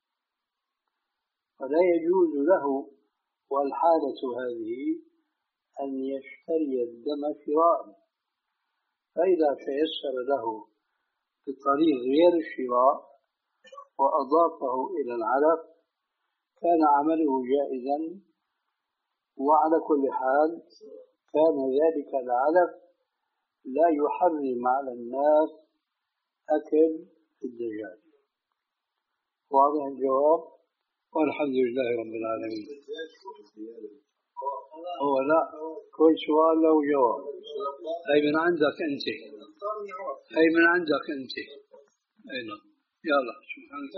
Speaker 1: فلا يجوز له والحالة هذه أن يشتري الدم شراء. فإذا تيسر له بطريق غير الشراء وأضافه إلى العلف كان عمله جائزا، وعلى كل حال كان ذلك العلف لا يحرم على الناس أكل الدجاج. واضح الجواب؟ والحمد لله رب العالمين. هو لا كل سؤال له جواب. هي من عندك أنت، هي من عندك أنت. أيضا يلا سبحانك.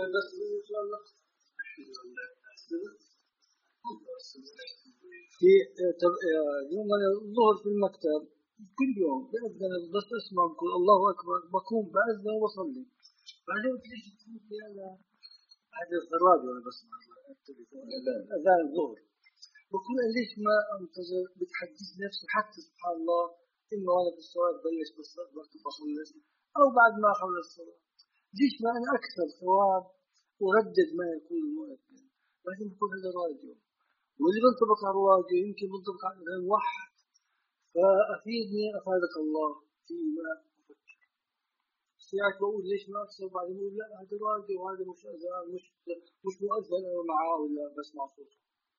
Speaker 4: في يوم الظهر في المكتب كل يوم بأذن بس اسمع بقول الله أكبر بقوم بأذن وبصلي، بعدين بتيجي تقول لي أنا هذا الراديو أنا بسمع أذان الظهر، بقول ليش ما أنتظر بتحدث نفسي حتى سبحان الله إنه أنا في الصلاة بلش بس بخلص أو بعد ما أخلص الصلاة، ليش ما أنا أكثر ثواب وردد ما يقول المؤذن، بعدين بقول هذا راديو واللي بنطبق على الراديو يمكن بنطبق على الأذان واحد، فأفيدني أفادك الله فيما أفكر.
Speaker 3: ساعات بقول ليش ما أكسر بعدين بقول لا هذا راجع وهذا مش أذان مش مش مؤذن أنا معاه ولا بسمع صوته.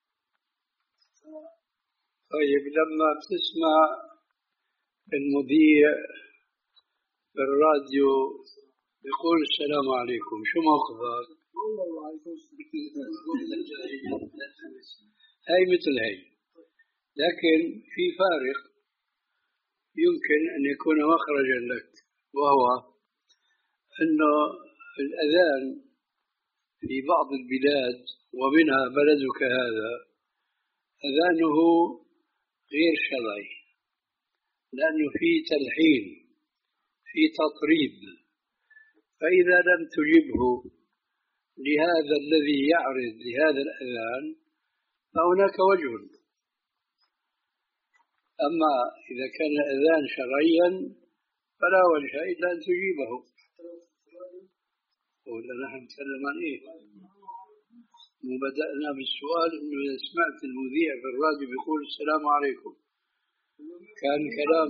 Speaker 1: طيب لما بتسمع المذيع بالراديو يقول السلام عليكم شو موقفك؟
Speaker 3: والله عليكم
Speaker 1: هاي مثل هاي، لكن في فارق يمكن أن يكون مخرجا لك، وهو أنه الأذان في بعض البلاد ومنها بلدك هذا أذانه غير شرعي، لأنه في تلحين في تطريب، فإذا لم تجبه لهذا الذي يعرض لهذا الأذان فهناك وجه. أما إذا كان الأذان شرعيا فلا وجه إلا أن تجيبه. ولا نحن نتكلم عن إيه؟ وبدأنا بالسؤال إنه إذا سمعت المذيع في الراديو بيقول السلام عليكم كان كلام،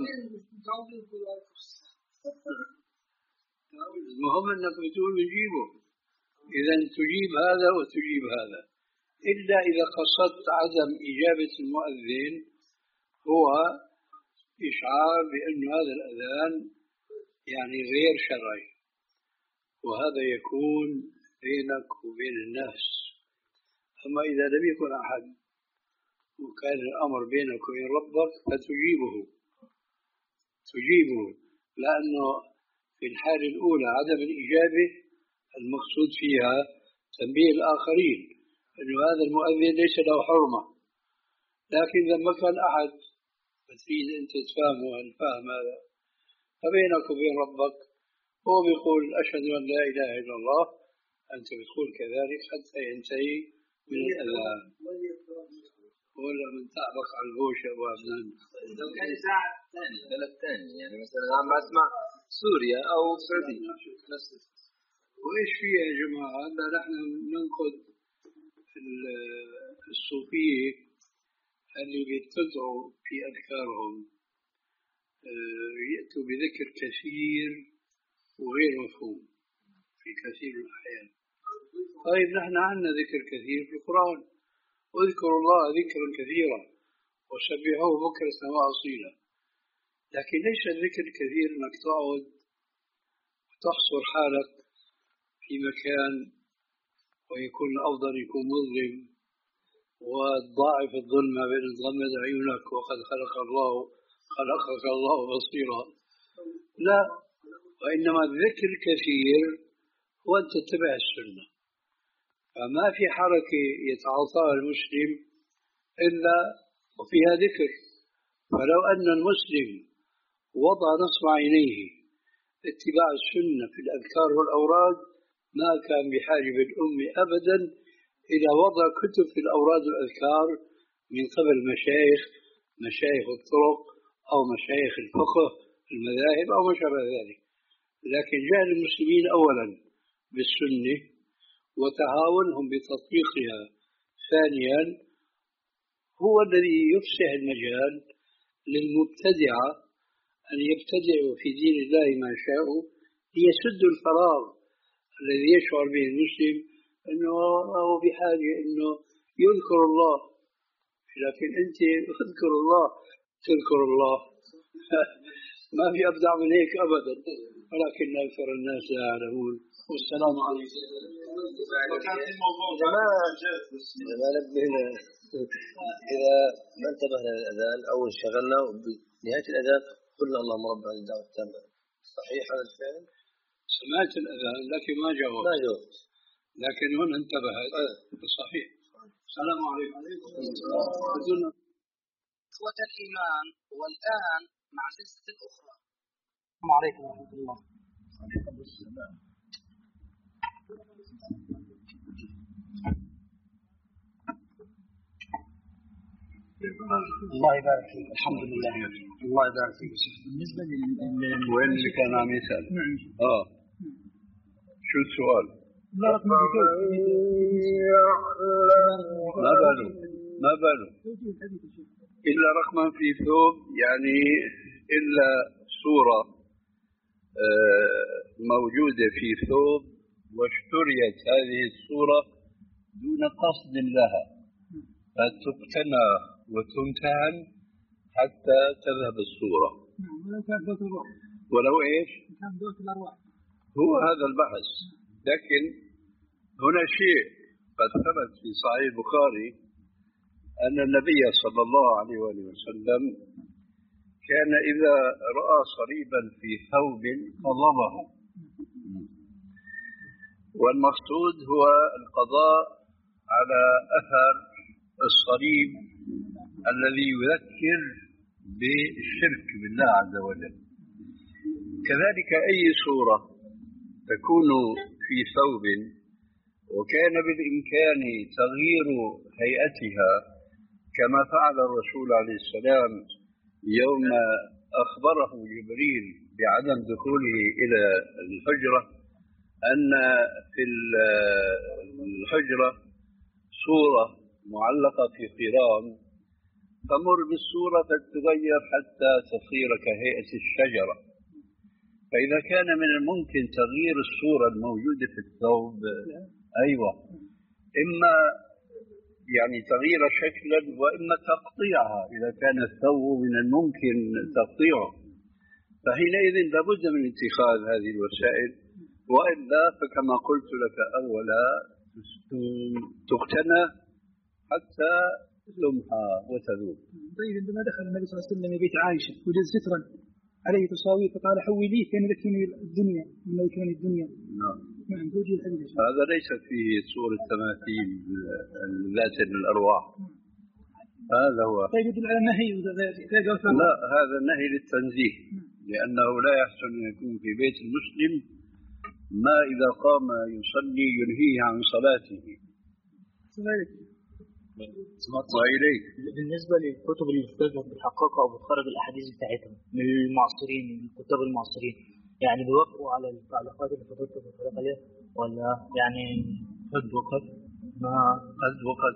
Speaker 1: المهم أنك بتقول بنجيبه. إذا تجيب هذا وتجيب هذا، إلا إذا قصدت عدم إجابة المؤذن هو إشعار بأن هذا الأذان يعني غير شرعي، وهذا يكون بينك وبين الناس. أما إذا لم يكن أحد وكان الأمر بينك وبين ربك فتجيبه تجيبه لأنه في الحالة الأولى عدم الإجابة المقصود فيها تنبيه الآخرين أن هذا المؤذن ليس له حرمة، لكن لما كان أحد تريد أنت تفهمه الفهم هذا فبينك وبين ربك هو بيقول أشهد أن لا إله إلا الله، أنت بتقول كذلك حتى ينتهي من الأذان. ولا من تعبق على البوش يا أبو عدنان.
Speaker 2: لو كان ساعة ثانية بلد ثاني يعني مثلا عم أسمع سوريا أو السعودية
Speaker 1: وإيش فيها يا جماعة؟ هذا نحن ننقد الصوفية اللي بيتبعوا في أذكارهم يأتوا بذكر كثير وغير مفهوم في كثير من الأحيان. طيب نحن عندنا ذكر كثير في القرآن، واذكروا الله ذكرا كثيرا وسبحوه بكرة وأصيلا، لكن ليس الذكر الكثير أنك تقعد وتحصر حالك في مكان ويكون الأفضل يكون مظلم وتضاعف الظلمة بين تغمض عيونك وقد خلق الله خلقك الله بصيرا. لا، وإنما الذكر الكثير هو أن تتبع السنة، فما في حركة يتعاطاها المسلم إلا وفيها ذكر. فلو أن المسلم وضع نصب عينيه اتباع السنة في الأذكار والأوراد ما كان بحاجة بالأمة أبدا إلى وضع كتب في الأوراد والأذكار من قبل مشايخ مشايخ الطرق أو مشايخ الفقه المذاهب أو ما شابه ذلك. لكن جهل المسلمين أولا بالسنة وتهاونهم بتطبيقها ثانيا هو الذي يفسح المجال للمبتدعة أن يبتدعوا في دين الله ما شاءوا ليسدوا الفراغ الذي يشعر به المسلم أنه هو بحاجة أنه يذكر الله. لكن أنت اذكر الله تذكر الله ما في أبدع من هيك أبدا، ولكن أكثر الناس لا يعلمون. والسلام عليكم.
Speaker 3: إذا ما إذا ما نبهنا إذا ما انتبهنا للأذان أو انشغلنا بنهاية الأذان قلنا اللهم رب هذه الدعوة التامة، صحيح هذا الفعل؟
Speaker 1: سمعت الأذان لكن ما جاوبت.
Speaker 3: ما جاوبت.
Speaker 1: لكن هنا انتبهت. صحيح. السلام عليكم.
Speaker 6: إخوة الإيمان، والآن مع سلسلة أخرى.
Speaker 7: السلام عليكم ورحمة الله. وعليكم السلام. الله يبارك فيك. الحمد لله. الله يبارك فيك. بالنسبة لل
Speaker 1: وين اللي كان عم يسأل؟ اه شو السؤال؟
Speaker 7: لا رقم
Speaker 1: ما باله ما باله إلا رقما في ثوب، يعني إلا صورة آه موجودة في ثوب واشتريت هذه الصورة دون قصد لها فتقتنى وتمتهن حتى تذهب الصورة.
Speaker 7: ولو كانت ذات الروح.
Speaker 1: ولو إيش؟
Speaker 7: كان ذات الأرواح.
Speaker 1: هو هذا البحث. لكن هنا شيء قد ثبت في صحيح البخاري أن النبي صلى الله عليه وآله وسلم كان إذا رأى صليبا في ثوب قضبه، والمقصود هو القضاء على أثر الصليب الذي يذكر بالشرك بالله عز وجل. كذلك أي صورة تكون في ثوب وكان بالإمكان تغيير هيئتها كما فعل الرسول عليه السلام يوم أخبره جبريل بعدم دخوله إلى الحجرة أن في الحجرة صورة معلقة في قرام تمر بالصورة فتتغير حتى تصير كهيئة الشجرة. فإذا كان من الممكن تغيير الصورة الموجودة في الثوب أيوة، إما يعني تغيير شكلا وإما تقطيعها إذا كان الثوب من الممكن تقطيعه، فحينئذ لابد من اتخاذ هذه الوسائل، وإلا فكما قلت لك أولا تقتنى حتى تمحى وتذوب.
Speaker 7: طيب عندما دخل النبي صلى الله عليه وسلم بيت عائشة وجد سترا عليه تصاوير فقال حوليه كان يذكرني الدنيا من يذكرني الدنيا.
Speaker 1: نعم.
Speaker 7: نعم توجيه الحديث.
Speaker 1: هذا ليس في صورة تماثيل ذات الأرواح. هذا هو.
Speaker 7: طيب يدل على النهي.
Speaker 1: لا، هذا النهي للتنزيه، لأنه لا يحسن أن يكون في بيت المسلم ما إذا قام يصلي ينهيه عن صلاته. وإليك
Speaker 8: بالنسبة للكتب اللي بتحققها أو بتخرج الأحاديث بتاعتهم من المعاصرين، من الكتاب المعاصرين، يعني بيوافقوا على التعليقات اللي فضلت بتطلق عليها ولا يعني
Speaker 1: قد وقد
Speaker 8: ما
Speaker 1: قد وقد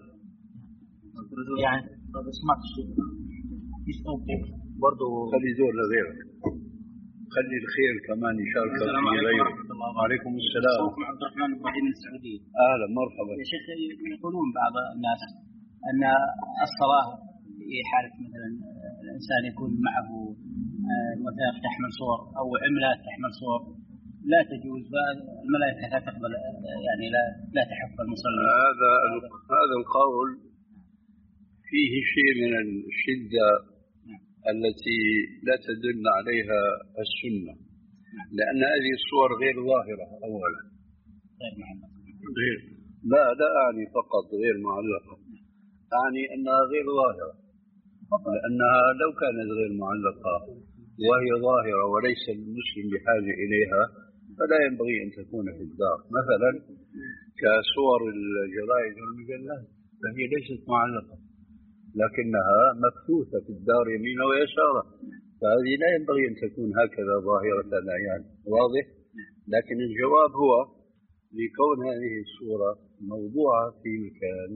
Speaker 8: يعني ما سمعت شيء مش ممكن برضه
Speaker 1: خلي دور لغيرك، خلي الخير كمان يشارك في غيرك. وعليكم السلام.
Speaker 6: أخوكم عبد الرحمن إبراهيم من السعودية.
Speaker 1: أهلا مرحبا.
Speaker 6: يا شيخ يقولون بعض الناس أن الصلاة في حالة مثلا الإنسان يكون معه وثائق تحمل صور أو عملات تحمل صور لا تجوز، والملائكة لا تقبل يعني لا لا تحف المصلي.
Speaker 1: هذا هذا القول فيه شيء من الشدة التي لا تدل عليها السنة، لأن هذه الصور غير ظاهرة أولا. غير لا لا أعني فقط غير معلقة، أعني أنها غير ظاهرة، لأنها لو كانت غير معلقة وهي ظاهرة وليس المسلم بحاجة إليها فلا ينبغي أن تكون في الدار، مثلا كصور الجرائد والمجلات فهي ليست معلقة لكنها مبثوثة في الدار يمينا ويسارا، فهذه لا ينبغي أن تكون هكذا ظاهرة العيان. واضح؟ لكن الجواب هو لكون هذه الصورة موضوعة في مكان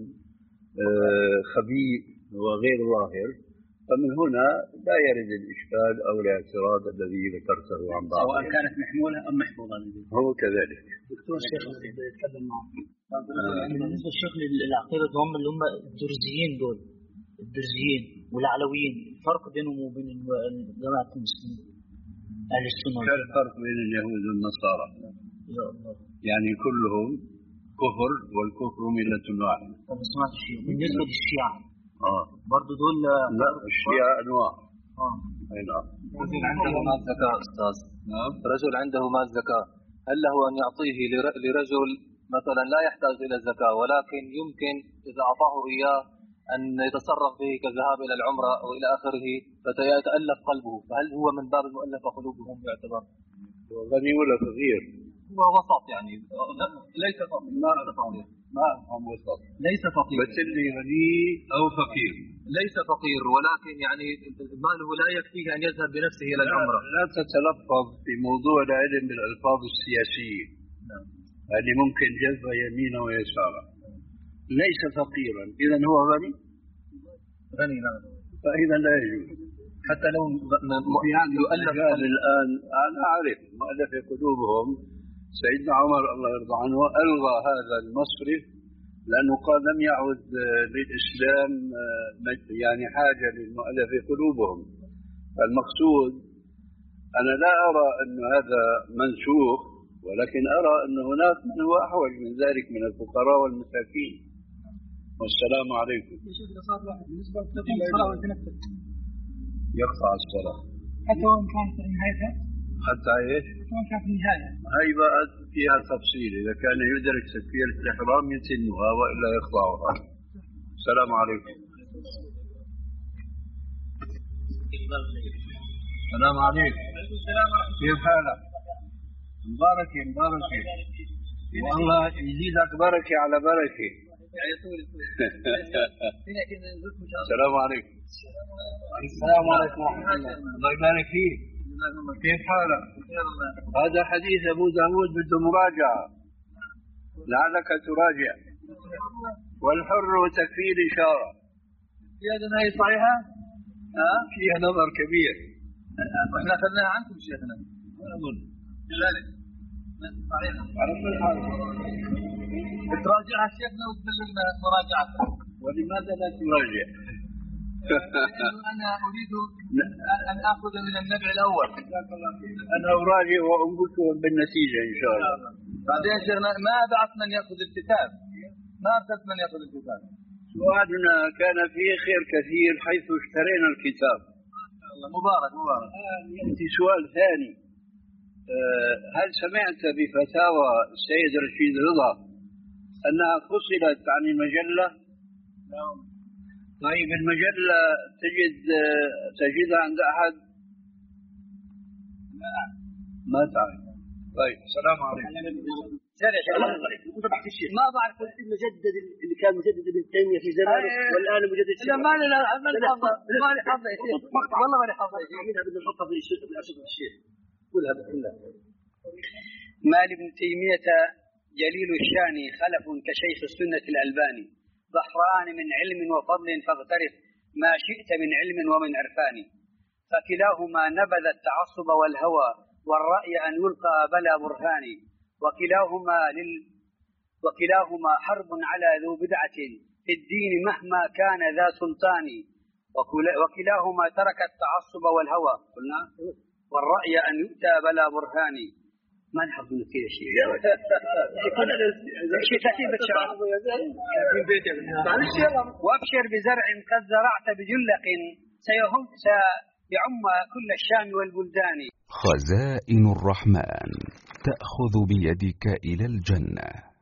Speaker 1: خبيء وغير ظاهر، فمن هنا لا يرد الإشكال أو الاعتراض الذي ذكرته عن بعض،
Speaker 6: سواء كانت محمولة أم محفوظة.
Speaker 1: هو كذلك.
Speaker 8: دكتور الشيخ يتكلم معه. بالنسبة للشيخ للعقيدة هم اللي هم الدرزيين دول، الدرزيين والعلويين، الفرق بينهم وبين جماعة المسلمين أهل السنة.
Speaker 1: كان الفرق بين اليهود والنصارى؟
Speaker 8: يا الله.
Speaker 1: يعني كلهم كفر والكفر ملة واحدة.
Speaker 8: طب سمعت شيء بالنسبة للشيعة؟
Speaker 1: آه.
Speaker 8: برضو دول
Speaker 1: لا، الشيعة أنواع.
Speaker 8: آه.
Speaker 1: أي نعم.
Speaker 5: رجل عنده مال زكاة أستاذ.
Speaker 1: نعم.
Speaker 5: رجل عنده مال زكاة، هل له أن يعطيه لرجل مثلا لا يحتاج إلى الزكاة ولكن يمكن إذا أعطاه إياه أن يتصرف به كالذهاب إلى العمرة أو إلى آخره فيتألف قلبه، فهل هو من باب المؤلف قلوبهم يعتبر؟
Speaker 1: غني ولا فقير؟
Speaker 5: هو وسط يعني ليس فقير.
Speaker 1: ما فقير. ما هم وسط.
Speaker 5: ليس فقير.
Speaker 1: بس اللي غني أو فقير.
Speaker 5: ليس فقير ولكن يعني ماله لا يكفيه أن يذهب بنفسه إلى العمرة.
Speaker 1: لا, لا تتلفظ في موضوع العلم بالألفاظ السياسية.
Speaker 5: نعم.
Speaker 1: هذه ممكن جذب يمينا ويسارا. ليس فقيرا إذا هو غني.
Speaker 5: غني نعم.
Speaker 1: فإذا لا يجوز.
Speaker 5: حتى لو
Speaker 1: يؤلف الآن أنا أعرف مؤلف قلوبهم سيدنا عمر الله يرضى عنه ألغى هذا المصرف لأنه قال لم يعد للإسلام يعني حاجة للمؤلف قلوبهم. المقصود أنا لا أرى أن هذا منسوخ، ولكن أرى أن هناك من هو أحوج من ذلك من الفقراء والمساكين. والسلام عليكم. يقطع الصلاة
Speaker 7: حتى وإن كانت في نهايتها،
Speaker 1: حتى إيش؟
Speaker 7: حتى وإن كانت في النهاية.
Speaker 1: هاي بقى فيها تفصيل، إذا كان يدرك تكبيرة الإحرام يتمها وإلا يقطعها. السلام عليكم. السلام عليكم. كيف حالك؟ مبارك مبارك والله يزيدك بركة على بركة. السلام عليكم.
Speaker 5: السلام عليكم ورحمة الله.
Speaker 1: الله يبارك فيك. كيف حالك؟ هذا حديث أبو داود بده مراجعة، لعلك تراجع. والحر تكفير إشارة.
Speaker 5: هذا هي صحيحة؟
Speaker 1: ها؟ فيها نظر كبير.
Speaker 5: احنا أخذناها عنكم شيخنا.
Speaker 1: أظن.
Speaker 5: لذلك. صحيحة.
Speaker 1: على كل حال.
Speaker 5: تراجعها شيخنا وتبلغنا مراجعتها.
Speaker 1: ولماذا لا تراجع؟
Speaker 5: أنا أريد أن أخذ من النبع الأول.
Speaker 1: أنا أراجع وأنبتهم بالنتيجة إن شاء الله.
Speaker 5: بعدين شيخنا ما بعث من يأخذ الكتاب، ما أرسلت من يأخذ الكتاب.
Speaker 1: سؤالنا كان فيه خير كثير حيث اشترينا الكتاب.
Speaker 5: الله مبارك مبارك.
Speaker 1: يأتي سؤال ثاني، هل سمعت بفتاوى السيد رشيد رضا أنها فصلت عن المجلة؟
Speaker 5: نعم.
Speaker 1: طيب المجلة تجد تجدها عند أحد؟
Speaker 5: لا
Speaker 1: ما تعرف. طيب السلام عليكم.
Speaker 3: ما بعرف المجدد اللي كان مجدد ابن تيمية في زمانه والآن مجدد
Speaker 5: لا ما لنا ما لي حظ ما لي حظ يا شيخ والله ما لي حظ يا شيخ.
Speaker 3: منها بدنا نحطها في الشيخ في الأشرف الشيخ كلها كلها.
Speaker 9: ما لابن تيمية جليل الشان خلف كشيخ السنة الألباني، بحران من علم وفضل فاغترف ما شئت من علم ومن عرفان، فكلاهما نبذ التعصب والهوى والرأي أن يلقى بلا برهان، وكلاهما لل وكلاهما حرب على ذو بدعة في الدين مهما كان ذا سلطان، وكلاهما ترك التعصب والهوى قلنا والرأي أن يؤتى بلا برهان. ما نحب كذا شيء شيء ثلاثين بالشهر. وابشر بزرع قد زرعت بجلق سيهم سيعم كل الشام والبلدان.
Speaker 10: خزائن الرحمن تأخذ بيدك إلى الجنة.